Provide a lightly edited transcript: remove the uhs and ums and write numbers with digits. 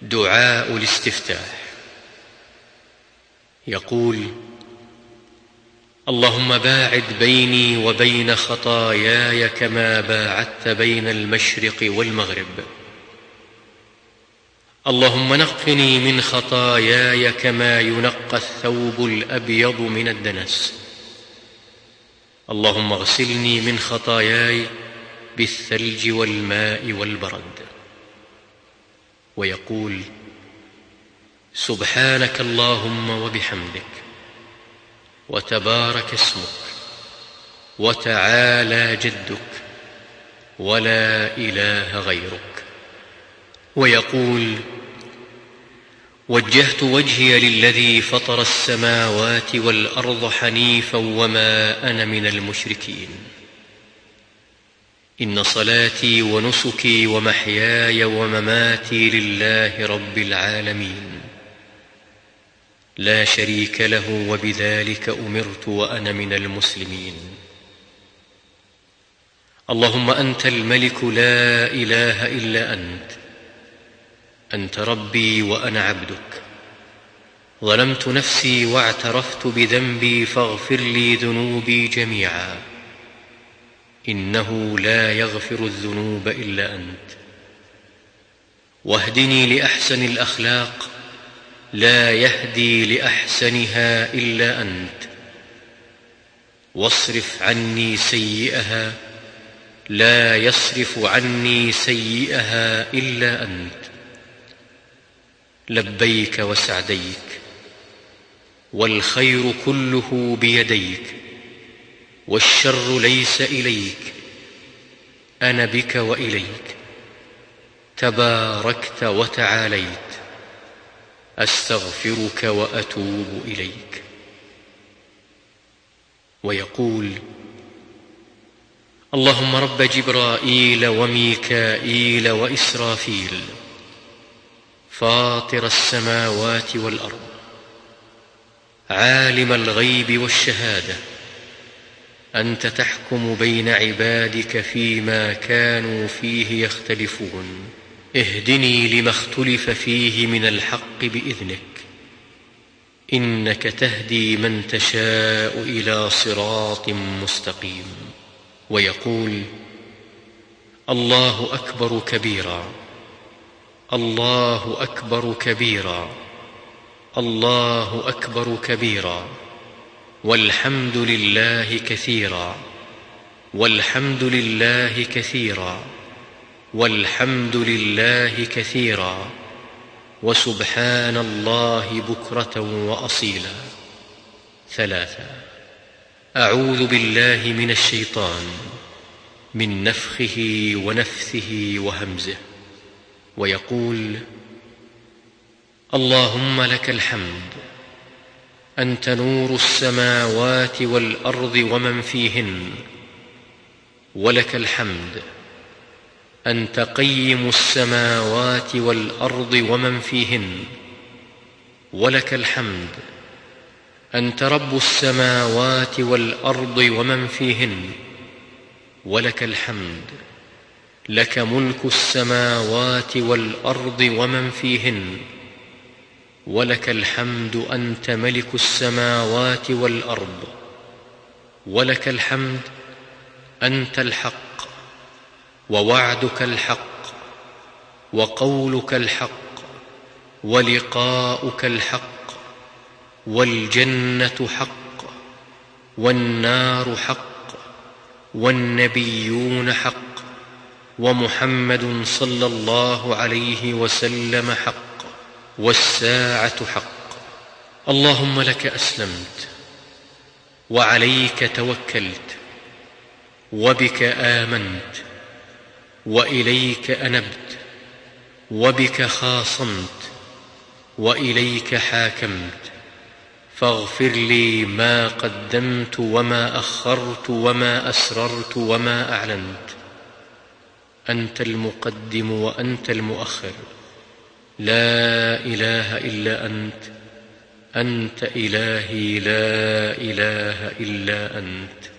دعاء الاستفتاح. يقول: اللهم باعد بيني وبين خطاياي كما باعدت بين المشرق والمغرب. اللهم نقني من خطاياي كما ينقى الثوب الأبيض من الدنس. اللهم اغسلني من خطاياي بالثلج والماء والبرد. ويقول: سبحانك اللهم وبحمدك، وتبارك اسمك، وتعالى جدك، ولا إله غيرك. ويقول: وجهت وجهي للذي فطر السماوات والأرض حنيفا وما أنا من المشركين. إن صلاتي ونسكي ومحياي ومماتي لله رب العالمين، لا شريك له، وبذلك أمرت وأنا من المسلمين. اللهم أنت الملك لا إله إلا أنت ربي وأنا عبدك. ظلمت نفسي واعترفت بذنبي، فاغفر لي ذنوبي جميعا، إنه لا يغفر الذنوب إلا أنت. واهدني لأحسن الأخلاق، لا يهدي لأحسنها إلا أنت. واصرف عني سيئها، لا يصرف عني سيئها إلا أنت. لبيك وسعديك، والخير كله بيديك، والشر ليس إليك، أنا بك وإليك. تباركت وتعاليت، أستغفرك وأتوب إليك. ويقول: اللهم رب جبرائيل وميكائيل وإسرافيل، فاطر السماوات والأرض، عالم الغيب والشهادة، أنت تحكم بين عبادك فيما كانوا فيه يختلفون. اهدني لما اختلف فيه من الحق بإذنك، إنك تهدي من تشاء إلى صراط مستقيم. ويقول: الله أكبر كبيرا، الله أكبر كبيرا، الله أكبر كبيرا، والحمد لله كثيرا، والحمد لله كثيرا، والحمد لله كثيرا، وسبحان الله بكرة وأصيلا. 3. أعوذ بالله من الشيطان، من نفخه ونفثه وهمزه. ويقول: اللهم لك الحمد، أنت نور السماوات والأرض ومن فيهن، ولك الحمد، أنت قيم السماوات والأرض ومن فيهن، ولك الحمد، أنت رب السماوات والأرض ومن فيهن، ولك الحمد، لك ملك السماوات والأرض ومن فيهن، ولك الحمد، أنت ملك السماوات والأرض، ولك الحمد، أنت الحق، ووعدك الحق، وقولك الحق، ولقاؤك الحق، والجنة حق، والنار حق، والنبيون حق، ومحمد صلى الله عليه وسلم حق، والساعة حق. اللهم لك أسلمت، وعليك توكلت، وبك آمنت، وإليك أنبت، وبك خاصمت، وإليك حاكمت. فاغفر لي ما قدمت وما أخرت وما أسررت وما أعلنت. أنت المقدم وأنت المؤخر، لا إله إلا أنت، أنت إلهي لا إله إلا أنت.